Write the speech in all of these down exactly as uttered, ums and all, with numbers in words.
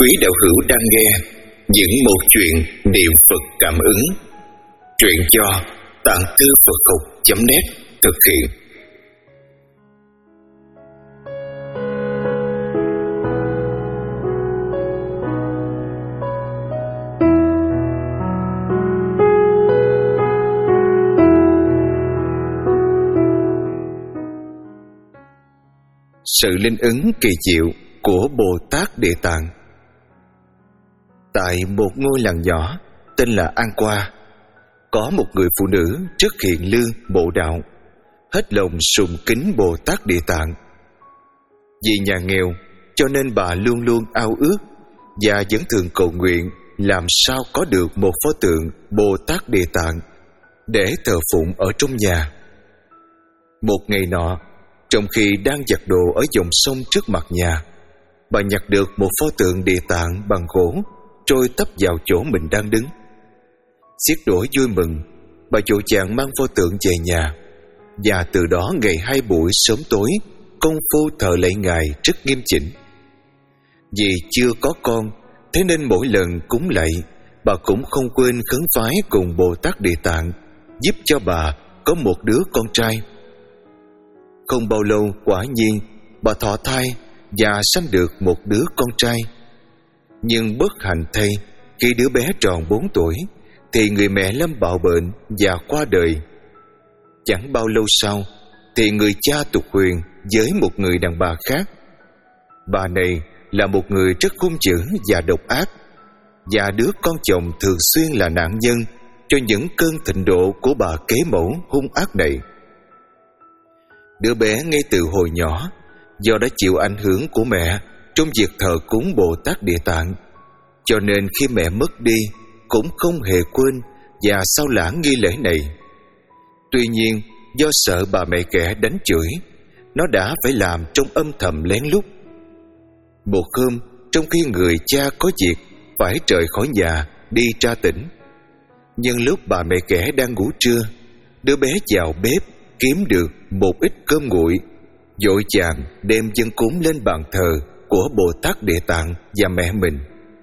Quý đạo hữu đang nghe những một chuyện niệm Phật cảm ứng. Truyện do Tạng Thư Phật Học chấm net thực hiện. Sự linh ứng kỳ diệu của Bồ Tát Địa Tạng. Tại một ngôi làng nhỏ tên là An Qua, có một người phụ nữ rất hiền lương bộ đạo, hết lòng sùng kính Bồ Tát Địa Tạng. Vì nhà nghèo cho nên bà luôn luôn ao ước và vẫn thường cầu nguyện làm sao có được một pho tượng Bồ Tát Địa Tạng để thờ phụng ở trong nhà. Một ngày nọ, trong khi đang giặt đồ ở dòng sông trước mặt nhà, bà nhặt được một pho tượng Địa Tạng bằng gỗ trôi tấp vào chỗ mình đang đứng. Xiết đổi vui mừng, bà vội vàng mang pho tượng về nhà, và từ đó ngày hai buổi sớm tối công phu thờ lạy ngài rất nghiêm chỉnh. Vì chưa có con, thế nên mỗi lần cúng lạy, bà cũng không quên khấn vái cùng Bồ Tát Địa Tạng giúp cho bà có một đứa con trai. Không bao lâu, quả nhiên bà thọ thai và sanh được một đứa con trai. Nhưng bất hạnh thay, khi đứa bé tròn bốn tuổi thì người mẹ lâm bạo bệnh và qua đời. Chẳng bao lâu sau thì người cha tục huyền với một người đàn bà khác. Bà này là một người rất hung dữ và độc ác, và đứa con chồng thường xuyên là nạn nhân cho những cơn thịnh nộ của bà kế mẫu hung ác này. Đứa bé ngay từ hồi nhỏ do đã chịu ảnh hưởng của mẹ trong việc thờ cúng Bồ Tát Địa Tạng, cho nên khi mẹ mất đi cũng không hề quên và sao lãng nghi lễ này. Tuy nhiên, do sợ bà mẹ ghẻ đánh chửi, nó đã phải làm trong âm thầm lén lút. Một hôm, trong khi người cha có việc phải rời khỏi nhà đi ra tỉnh, nhưng lúc bà mẹ ghẻ đang ngủ trưa, đứa bé vào bếp kiếm được một ít cơm nguội, vội vàng đem dâng cúng lên bàn thờ của Bồ Tát Địa Tạng và mẹ mình.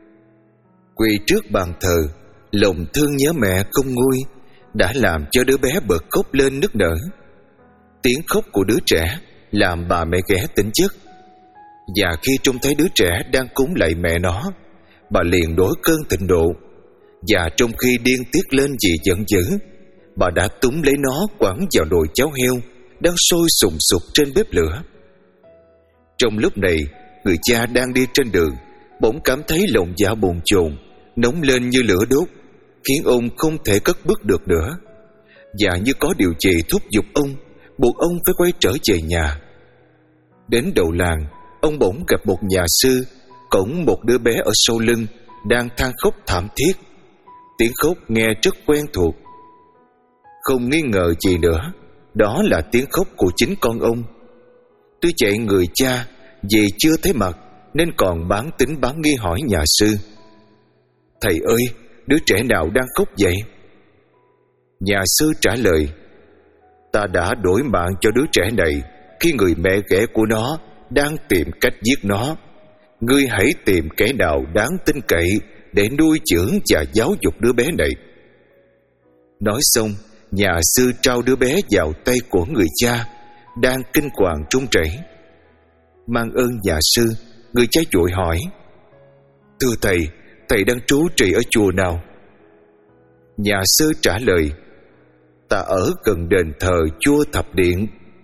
Quỳ trước bàn thờ, lòng thương nhớ mẹ không nguôi đã làm cho đứa bé bật khóc lên nức nở. Tiếng khóc của đứa trẻ làm bà mẹ ghẻ tỉnh giấc, và khi trông thấy đứa trẻ đang cúng lạy mẹ nó, bà liền nổi cơn thịnh nộ, và trong khi điên tiết lên vì giận dữ, bà đã túm lấy nó quẳng vào nồi cháo heo đang sôi sùng sục trên bếp lửa. Trong lúc này, người cha đang đi trên đường bỗng cảm thấy lòng dạ bồn chồn nóng lên như lửa đốt, khiến ông không thể cất bước được nữa, và như có điều gì thúc giục ông, buộc ông phải quay trở về nhà. Đến đầu làng, ông bỗng gặp một nhà sư cõng một đứa bé ở sau lưng đang than khóc thảm thiết. Tiếng khóc nghe rất quen thuộc. Không nghi ngờ gì nữa, đó là tiếng khóc của chính con ông. Tuy vậy, người cha vì chưa thấy mặt nên còn bán tính bán nghi hỏi nhà sư: "Thầy ơi, đứa trẻ nào đang khóc vậy?" Nhà sư trả lời: "Ta đã đổi mạng cho đứa trẻ này khi người mẹ ghẻ của nó đang tìm cách giết nó. Ngươi hãy tìm kẻ nào đáng tin cậy để nuôi dưỡng và giáo dục đứa bé này." Nói xong, nhà sư trao đứa bé vào tay của người cha đang kinh hoàng run rẩy. Mang ơn nhà sư, người cha vội hỏi: "Thưa thầy, thầy đang trú trì ở chùa nào?" Nhà sư trả lời: "Ta ở gần đền thờ vua Thập Điện."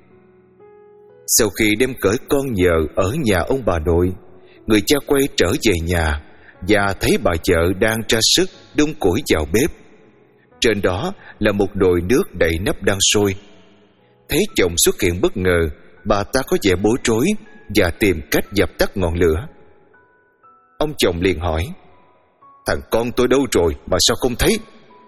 Sau khi đem cởi con nhờ ở nhà ông bà nội, người cha quay trở về nhà và thấy bà vợ đang ra sức đun củi vào bếp. Trên đó là một nồi nước đầy nắp đang sôi. Thấy chồng xuất hiện bất ngờ, bà ta có vẻ bối rối và tìm cách dập tắt ngọn lửa. Ông chồng liền hỏi: "Thằng con tôi đâu rồi mà sao không thấy?"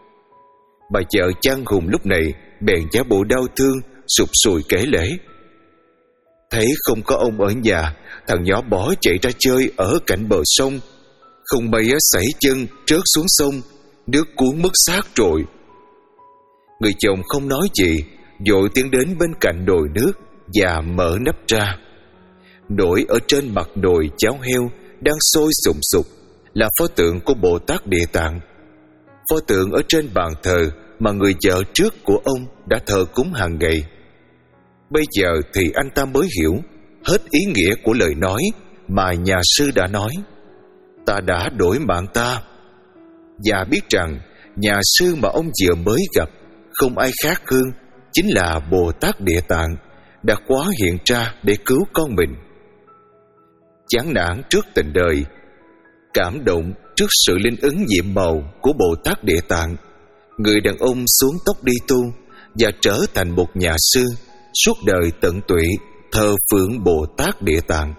Bà vợ chan hùng lúc này bèn giả bộ đau thương sụp sùi kể lể: "Thấy không có ông ở nhà, thằng nhỏ bỏ chạy ra chơi ở cạnh bờ sông. Không may sảy chân trớt xuống sông, nước cuốn mất xác rồi." Người chồng không nói gì, vội tiến đến bên cạnh nồi nước và mở nắp ra. Nổi ở trên mặt nồi cháo heo đang sôi sùng sục là pho tượng của Bồ Tát Địa Tạng. Pho tượng ở trên bàn thờ mà người vợ trước của ông đã thờ cúng hàng ngày. Bây giờ thì anh ta mới hiểu hết ý nghĩa của lời nói mà nhà sư đã nói: ta đã đổi mạng ta. Và biết rằng nhà sư mà ông vừa mới gặp không ai khác hơn chính là Bồ Tát Địa Tạng đã hóa hiện ra để cứu con mình. Chán nản trước tình đời, cảm động trước sự linh ứng nhiệm màu của Bồ Tát Địa Tạng, người đàn ông xuống tóc đi tu và trở thành một nhà sư, suốt đời tận tụy thờ phượng Bồ Tát Địa Tạng.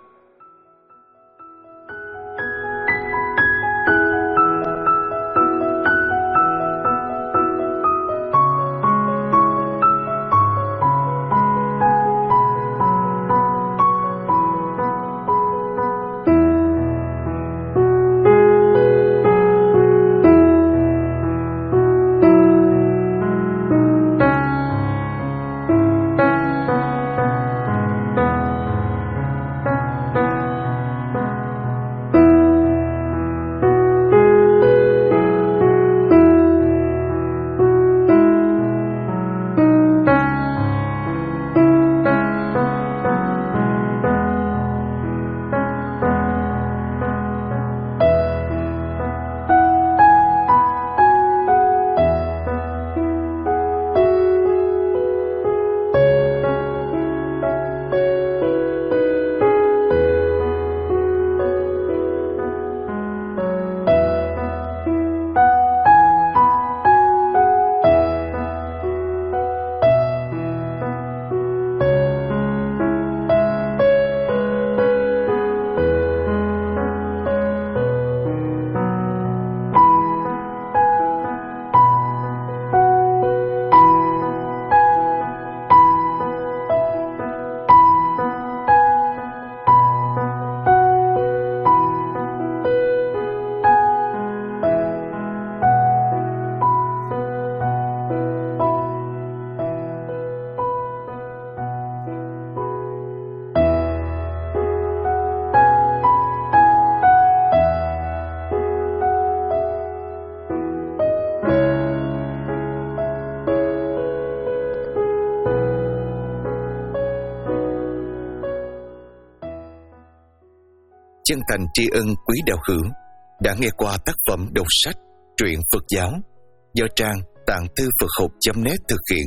Chân thành tri ân quý đạo hữu đã nghe qua tác phẩm đọc sách truyện Phật giáo do trang tạng thư Phật học chấm net thực hiện.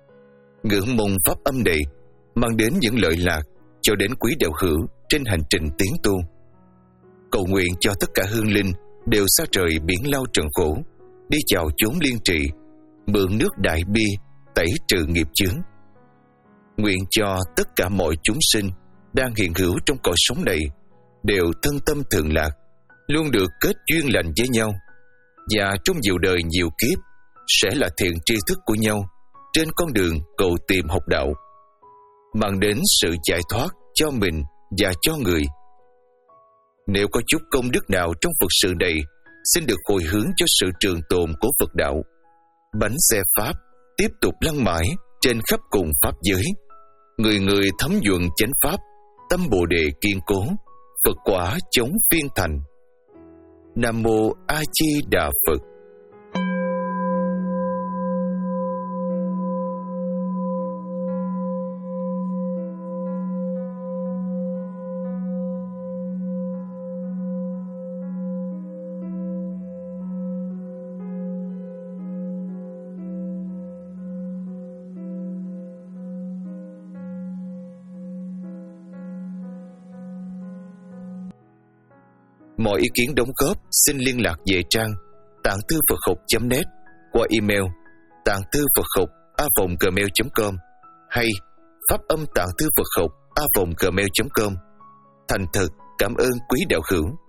Ngưỡng mong pháp âm này mang đến những lợi lạc cho đến quý đạo hữu trên hành trình tiến tu. Cầu nguyện cho tất cả hương linh đều xa rời biển lao trần khổ, đi vào chốn liên trì, mượn nước đại bi tẩy trừ nghiệp chướng. Nguyện cho tất cả mọi chúng sinh đang hiện hữu trong cõi sống này đều thân tâm thường lạc, luôn được kết duyên lành với nhau, và trong nhiều đời nhiều kiếp sẽ là thiện tri thức của nhau trên con đường cầu tìm học đạo, mang đến sự giải thoát cho mình và cho người. Nếu có chút công đức nào trong Phật sự này, xin được hồi hướng cho sự trường tồn của Phật đạo. Bánh xe Pháp tiếp tục lăn mãi trên khắp cùng Pháp giới, người người thấm nhuần chánh Pháp, tâm Bồ Đề kiên cố, Phật quả chống phiên thành. Nam Mô A Di Đà Phật. Mọi ý kiến đóng góp xin liên lạc về trang tạng thư Phật học chấm net qua email tạng thư Phật học a vòng gmail chấm com hay pháp âm tạng thư Phật học a vòng gmail chấm com. Thành thật cảm ơn quý đạo hữu.